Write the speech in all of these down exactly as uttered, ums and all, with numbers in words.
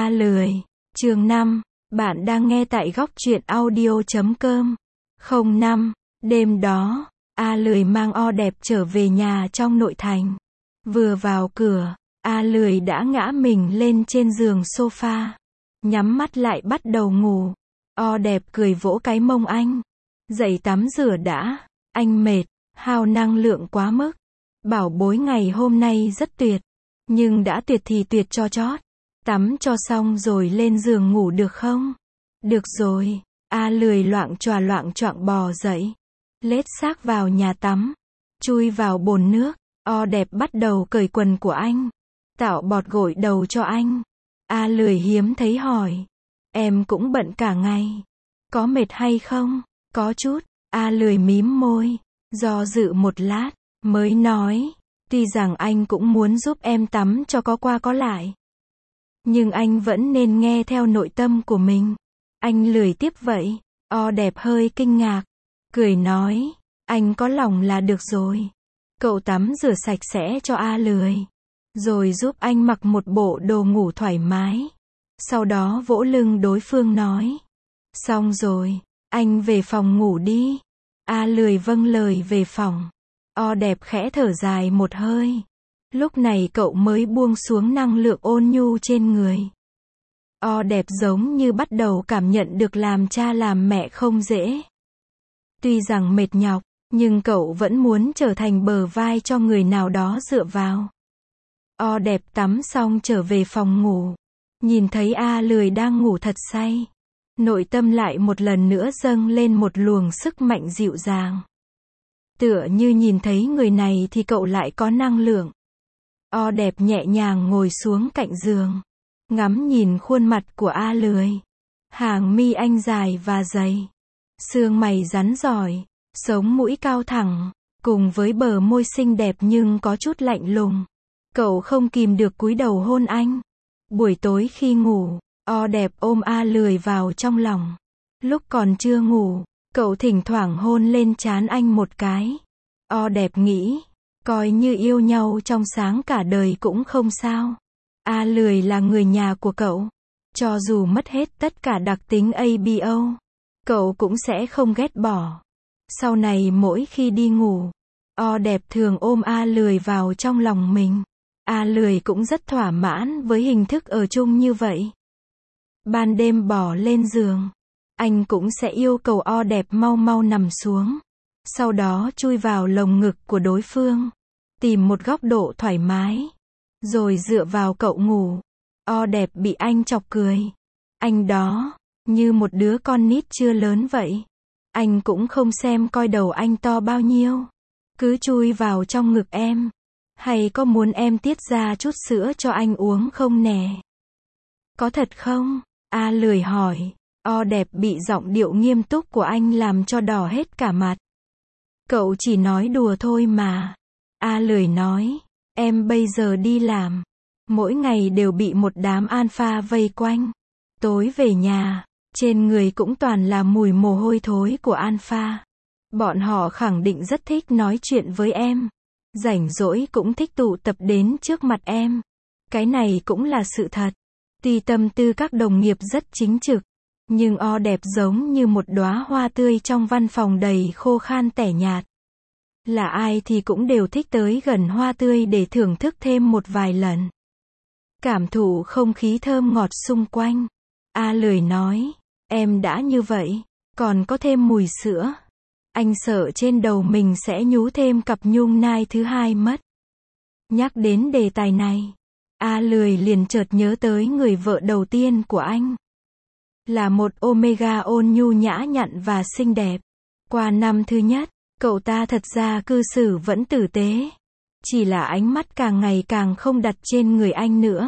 A lười. Chương năm. Bạn đang nghe tại góc truyện audio chấm com. không năm. Đêm đó, A lười mang O đẹp trở về nhà trong nội thành. Vừa vào cửa, A lười đã ngã mình lên trên giường sofa. Nhắm mắt lại bắt đầu ngủ. O đẹp cười vỗ cái mông anh. Dậy tắm rửa đã, anh mệt, hao năng lượng quá mức. Bảo bối ngày hôm nay rất tuyệt. Nhưng đã tuyệt thì tuyệt cho chót. Tắm cho xong rồi lên giường ngủ được không? Được rồi. A lười loạng choạng loạng choạng bò dậy. Lết xác vào nhà tắm. Chui vào bồn nước. O đẹp bắt đầu cởi quần của anh. Tạo bọt gội đầu cho anh. A lười hiếm thấy hỏi. Em cũng bận cả ngày. Có mệt hay không? Có chút. A lười mím môi. Do dự một lát. Mới nói. Tuy rằng anh cũng muốn giúp em tắm cho có qua có lại. Nhưng anh vẫn nên nghe theo nội tâm của mình. Anh lười tiếp vậy. O đẹp hơi kinh ngạc. Cười nói. Anh có lòng là được rồi. Cậu tắm rửa sạch sẽ cho A lười. Rồi giúp anh mặc một bộ đồ ngủ thoải mái. Sau đó vỗ lưng đối phương nói. Xong rồi. Anh về phòng ngủ đi. A lười vâng lời về phòng. O đẹp khẽ thở dài một hơi. Lúc này cậu mới buông xuống năng lượng ôn nhu trên người. O đẹp giống như bắt đầu cảm nhận được làm cha làm mẹ không dễ. Tuy rằng mệt nhọc, nhưng cậu vẫn muốn trở thành bờ vai cho người nào đó dựa vào. O đẹp tắm xong trở về phòng ngủ. Nhìn thấy A lười đang ngủ thật say. Nội tâm lại một lần nữa dâng lên một luồng sức mạnh dịu dàng. Tựa như nhìn thấy người này thì cậu lại có năng lượng. O đẹp nhẹ nhàng ngồi xuống cạnh giường. Ngắm nhìn khuôn mặt của A lười. Hàng mi anh dài và dày. Xương mày rắn giỏi. Sống mũi cao thẳng. Cùng với bờ môi xinh đẹp nhưng có chút lạnh lùng. Cậu không kìm được cúi đầu hôn anh. Buổi tối khi ngủ, O đẹp ôm A lười vào trong lòng. Lúc còn chưa ngủ, cậu thỉnh thoảng hôn lên trán anh một cái. O đẹp nghĩ, coi như yêu nhau trong sáng cả đời cũng không sao. A lười là người nhà của cậu. Cho dù mất hết tất cả đặc tính A B O, cậu cũng sẽ không ghét bỏ. Sau này mỗi khi đi ngủ, O đẹp thường ôm A lười vào trong lòng mình. A lười cũng rất thỏa mãn với hình thức ở chung như vậy. Ban đêm bỏ lên giường, anh cũng sẽ yêu cầu O đẹp mau mau nằm xuống. Sau đó chui vào lồng ngực của đối phương. Tìm một góc độ thoải mái. Rồi dựa vào cậu ngủ. O đẹp bị anh chọc cười. Anh đó, như một đứa con nít chưa lớn vậy. Anh cũng không xem coi đầu anh to bao nhiêu. Cứ chui vào trong ngực em. Hay có muốn em tiết ra chút sữa cho anh uống không nè? Có thật không? A lười hỏi. O đẹp bị giọng điệu nghiêm túc của anh làm cho đỏ hết cả mặt. Cậu chỉ nói đùa thôi mà. A lười nói. Em bây giờ đi làm. Mỗi ngày đều bị một đám alpha vây quanh. Tối về nhà, trên người cũng toàn là mùi mồ hôi thối của alpha. Bọn họ khẳng định rất thích nói chuyện với em. Rảnh rỗi cũng thích tụ tập đến trước mặt em. Cái này cũng là sự thật. Tuy tâm tư các đồng nghiệp rất chính trực, nhưng O đẹp giống như một đóa hoa tươi trong văn phòng đầy khô khan tẻ nhạt. Là ai thì cũng đều thích tới gần hoa tươi để thưởng thức thêm một vài lần. Cảm thụ không khí thơm ngọt xung quanh. A lười nói, em đã như vậy, còn có thêm mùi sữa. Anh sợ trên đầu mình sẽ nhú thêm cặp nhung nai thứ hai mất. Nhắc đến đề tài này, A lười liền chợt nhớ tới người vợ đầu tiên của anh. Là một Omega ôn nhu nhã nhặn và xinh đẹp. Qua năm thứ nhất, cậu ta thật ra cư xử vẫn tử tế. Chỉ là ánh mắt càng ngày càng không đặt trên người anh nữa.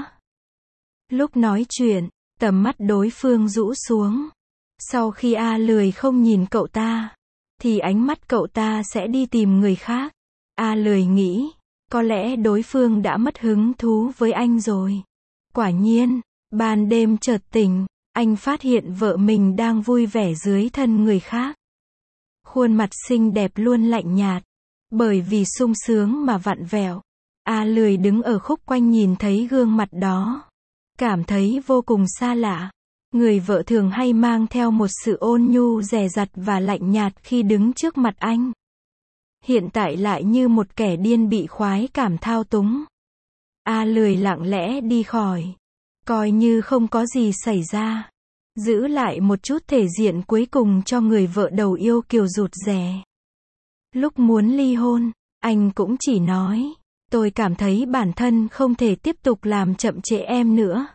Lúc nói chuyện, tầm mắt đối phương rũ xuống. Sau khi A lười không nhìn cậu ta, thì ánh mắt cậu ta sẽ đi tìm người khác. A lười nghĩ, có lẽ đối phương đã mất hứng thú với anh rồi. Quả nhiên, ban đêm chợt tỉnh, anh phát hiện vợ mình đang vui vẻ dưới thân người khác. Khuôn mặt xinh đẹp luôn lạnh nhạt, bởi vì sung sướng mà vặn vẹo. A lười đứng ở khúc quanh nhìn thấy gương mặt đó. cảm thấy vô cùng xa lạ. Người vợ thường hay mang theo một sự ôn nhu dè dặt và lạnh nhạt khi đứng trước mặt anh. Hiện tại lại như một kẻ điên bị khoái cảm thao túng. A lười lặng lẽ đi khỏi. Coi như không có gì xảy ra. Giữ lại một chút thể diện cuối cùng cho người vợ đầu yêu kiều rụt rè. Lúc muốn ly hôn, anh cũng chỉ nói, tôi cảm thấy bản thân không thể tiếp tục làm chậm trễ em nữa.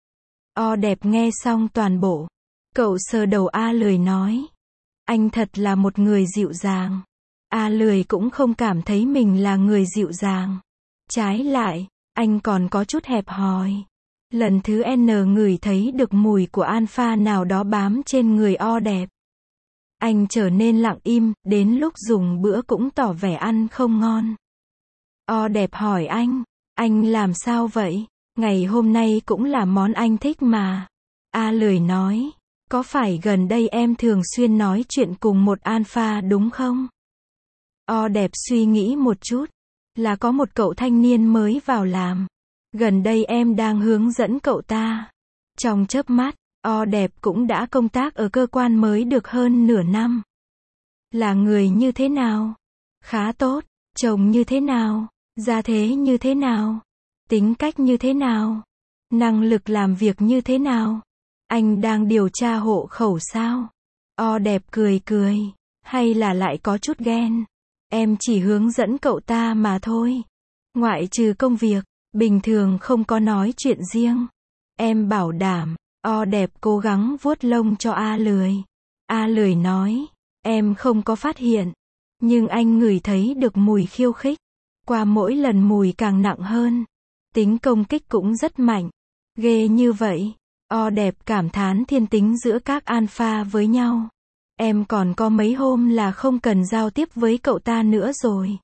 O đẹp nghe xong toàn bộ. Cậu sờ đầu A lười nói. Anh thật là một người dịu dàng. A lười cũng không cảm thấy mình là người dịu dàng. Trái lại, anh còn có chút hẹp hòi. Lần thứ N ngửi thấy được mùi của alpha nào đó bám trên người O đẹp. Anh trở nên lặng im, đến lúc dùng bữa cũng tỏ vẻ ăn không ngon. O đẹp hỏi anh, anh làm sao vậy? Ngày hôm nay cũng là món anh thích mà. A lười nói, có phải gần đây em thường xuyên nói chuyện cùng một alpha đúng không? O đẹp suy nghĩ một chút, là có một cậu thanh niên mới vào làm. Gần đây em đang hướng dẫn cậu ta. Trong chớp mắt, O đẹp cũng đã công tác ở cơ quan mới được hơn nửa năm. Là người như thế nào? Khá tốt. Chồng như thế nào? Gia thế như thế nào? Tính cách như thế nào? Năng lực làm việc như thế nào? Anh đang điều tra hộ khẩu sao? O đẹp cười cười. Hay là lại có chút ghen? Em chỉ hướng dẫn cậu ta mà thôi. Ngoại trừ công việc, bình thường không có nói chuyện riêng. Em bảo đảm. O đẹp cố gắng vuốt lông cho A lười. A lười nói, em không có phát hiện. Nhưng anh ngửi thấy được mùi khiêu khích. Qua mỗi lần mùi càng nặng hơn. Tính công kích cũng rất mạnh. Ghê như vậy. O đẹp cảm thán thiên tính giữa các alpha với nhau. Em còn có mấy hôm là không cần giao tiếp với cậu ta nữa rồi.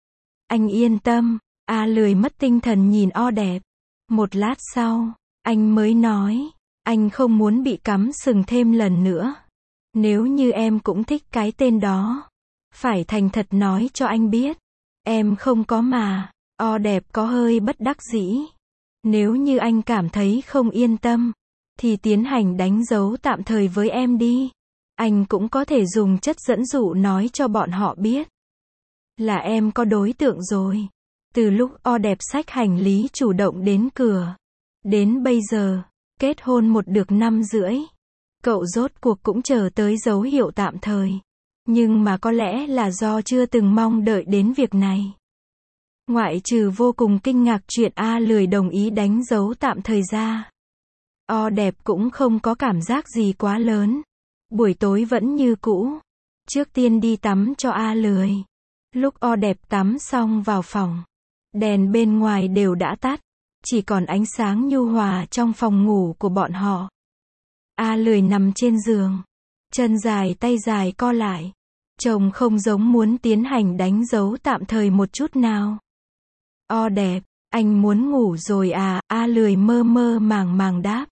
Anh yên tâm. A lười mất tinh thần nhìn O đẹp. Một lát sau, anh mới nói, anh không muốn bị cắm sừng thêm lần nữa. Nếu như em cũng thích cái tên đó, phải thành thật nói cho anh biết. Em không có mà. O đẹp có hơi bất đắc dĩ. Nếu như anh cảm thấy không yên tâm, thì tiến hành đánh dấu tạm thời với em đi. Anh cũng có thể dùng chất dẫn dụ nói cho bọn họ biết là em có đối tượng rồi. Từ lúc O đẹp xách hành lý chủ động đến cửa, đến bây giờ, kết hôn một được năm rưỡi. Cậu rốt cuộc cũng chờ tới dấu hiệu tạm thời. Nhưng mà có lẽ là do chưa từng mong đợi đến việc này. Ngoại trừ vô cùng kinh ngạc chuyện A lười đồng ý đánh dấu tạm thời ra. O đẹp cũng không có cảm giác gì quá lớn. Buổi tối vẫn như cũ. Trước tiên đi tắm cho A lười. Lúc O đẹp tắm xong vào phòng, đèn bên ngoài đều đã tắt. Chỉ còn ánh sáng nhu hòa trong phòng ngủ của bọn họ. A lười nằm trên giường. Chân dài tay dài co lại. Trông không giống muốn tiến hành đánh dấu tạm thời một chút nào. O đẹp, anh muốn ngủ rồi à? A lười mơ mơ màng màng đáp.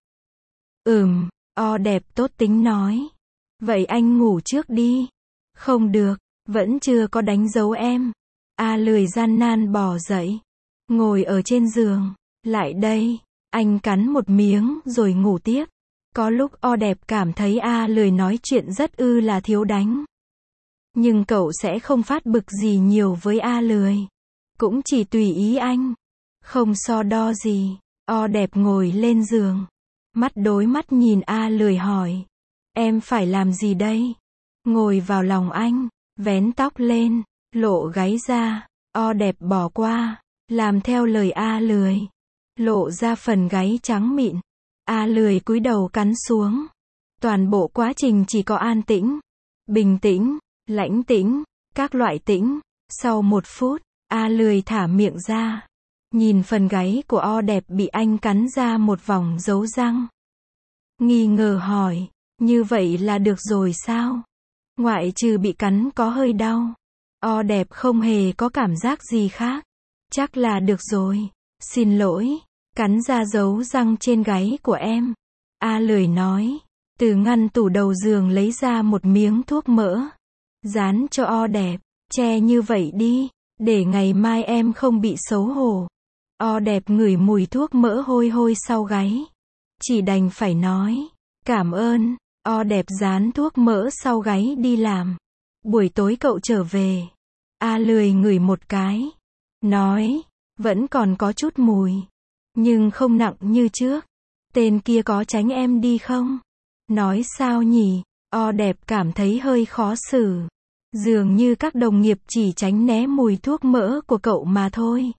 Ừm, O đẹp tốt tính nói. Vậy anh ngủ trước đi. Không được, vẫn chưa có đánh dấu em. A lười gian nan bò dậy. Ngồi ở trên giường. Lại đây. Anh cắn một miếng rồi ngủ tiếp. Có lúc O đẹp cảm thấy A lười nói chuyện rất ư là thiếu đánh. Nhưng cậu sẽ không phát bực gì nhiều với A lười. Cũng chỉ tùy ý anh. Không so đo gì. O đẹp ngồi lên giường. Mắt đối mắt nhìn A lười hỏi. Em phải làm gì đây? Ngồi vào lòng anh. Vén tóc lên. Lộ gáy ra. O đẹp bỏ qua. Làm theo lời A lười. Lộ ra phần gáy trắng mịn. A lười cúi đầu cắn xuống. Toàn bộ quá trình chỉ có an tĩnh, bình tĩnh, lãnh tĩnh, các loại tĩnh. Sau một phút, A lười thả miệng ra. Nhìn phần gáy của O đẹp bị anh cắn ra một vòng dấu răng. Nghi ngờ hỏi, như vậy là được rồi sao? Ngoại trừ bị cắn có hơi đau. O đẹp không hề có cảm giác gì khác. Chắc là được rồi. Xin lỗi. Cắn ra dấu răng trên gáy của em. A lười nói. Từ ngăn tủ đầu giường lấy ra một miếng thuốc mỡ. Dán cho O đẹp. Che như vậy đi. Để ngày mai em không bị xấu hổ. O đẹp ngửi mùi thuốc mỡ hôi hôi sau gáy. chỉ đành phải nói, cảm ơn, O đẹp dán thuốc mỡ sau gáy đi làm. Buổi tối cậu trở về. A lười ngửi một cái. Nói, vẫn còn có chút mùi. Nhưng không nặng như trước. Tên kia có tránh em đi không? Nói sao nhỉ? O đẹp cảm thấy hơi khó xử. Dường như các đồng nghiệp chỉ tránh né mùi thuốc mỡ của cậu mà thôi.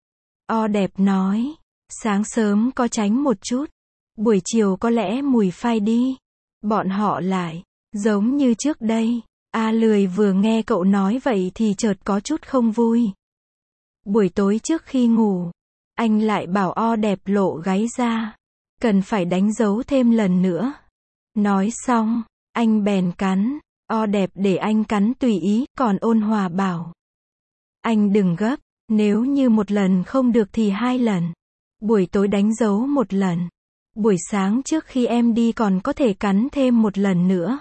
O đẹp nói, sáng sớm có tránh một chút. Buổi chiều có lẽ mùi phai đi. Bọn họ lại, giống như trước đây. A lười vừa nghe cậu nói vậy thì chợt có chút không vui. Buổi tối trước khi ngủ, anh lại bảo O đẹp lộ gáy ra. Cần phải đánh dấu thêm lần nữa. Nói xong, anh bèn cắn. O đẹp để anh cắn tùy ý, còn ôn hòa bảo. Anh đừng gấp, nếu như một lần không được thì hai lần. Buổi tối đánh dấu một lần. Buổi sáng trước khi em đi còn có thể cắn thêm một lần nữa.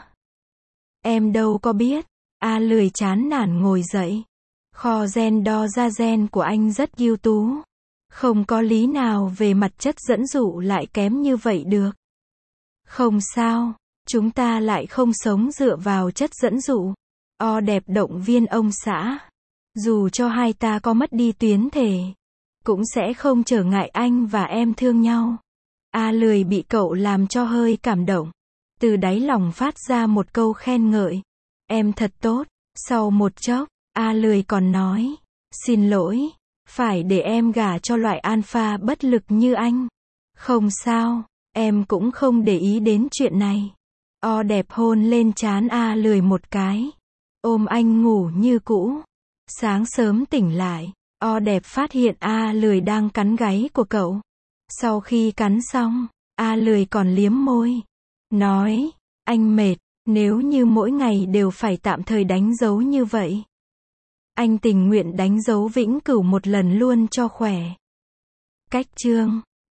Em đâu có biết. A lười chán nản ngồi dậy. Kho gen đo ra gen của anh rất ưu tú. Không có lý nào về mặt chất dẫn dụ lại kém như vậy được. Không sao, chúng ta lại không sống dựa vào chất dẫn dụ. O đẹp động viên ông xã. Dù cho hai ta có mất đi tuyến thể, cũng sẽ không trở ngại anh và em thương nhau. A lười bị cậu làm cho hơi cảm động. Từ đáy lòng phát ra một câu khen ngợi. Em thật tốt. Sau một chốc, A lười còn nói. Xin lỗi, phải để em gả cho loại alpha bất lực như anh. Không sao, em cũng không để ý đến chuyện này. O đẹp hôn lên trán A lười một cái. Ôm anh ngủ như cũ. Sáng sớm tỉnh lại, O đẹp phát hiện A lười đang cắn gáy của cậu. Sau khi cắn xong, A lười còn liếm môi. Nói, anh mệt, nếu như mỗi ngày đều phải tạm thời đánh dấu như vậy. Anh tình nguyện đánh dấu vĩnh cửu một lần luôn cho khỏe. Cách chương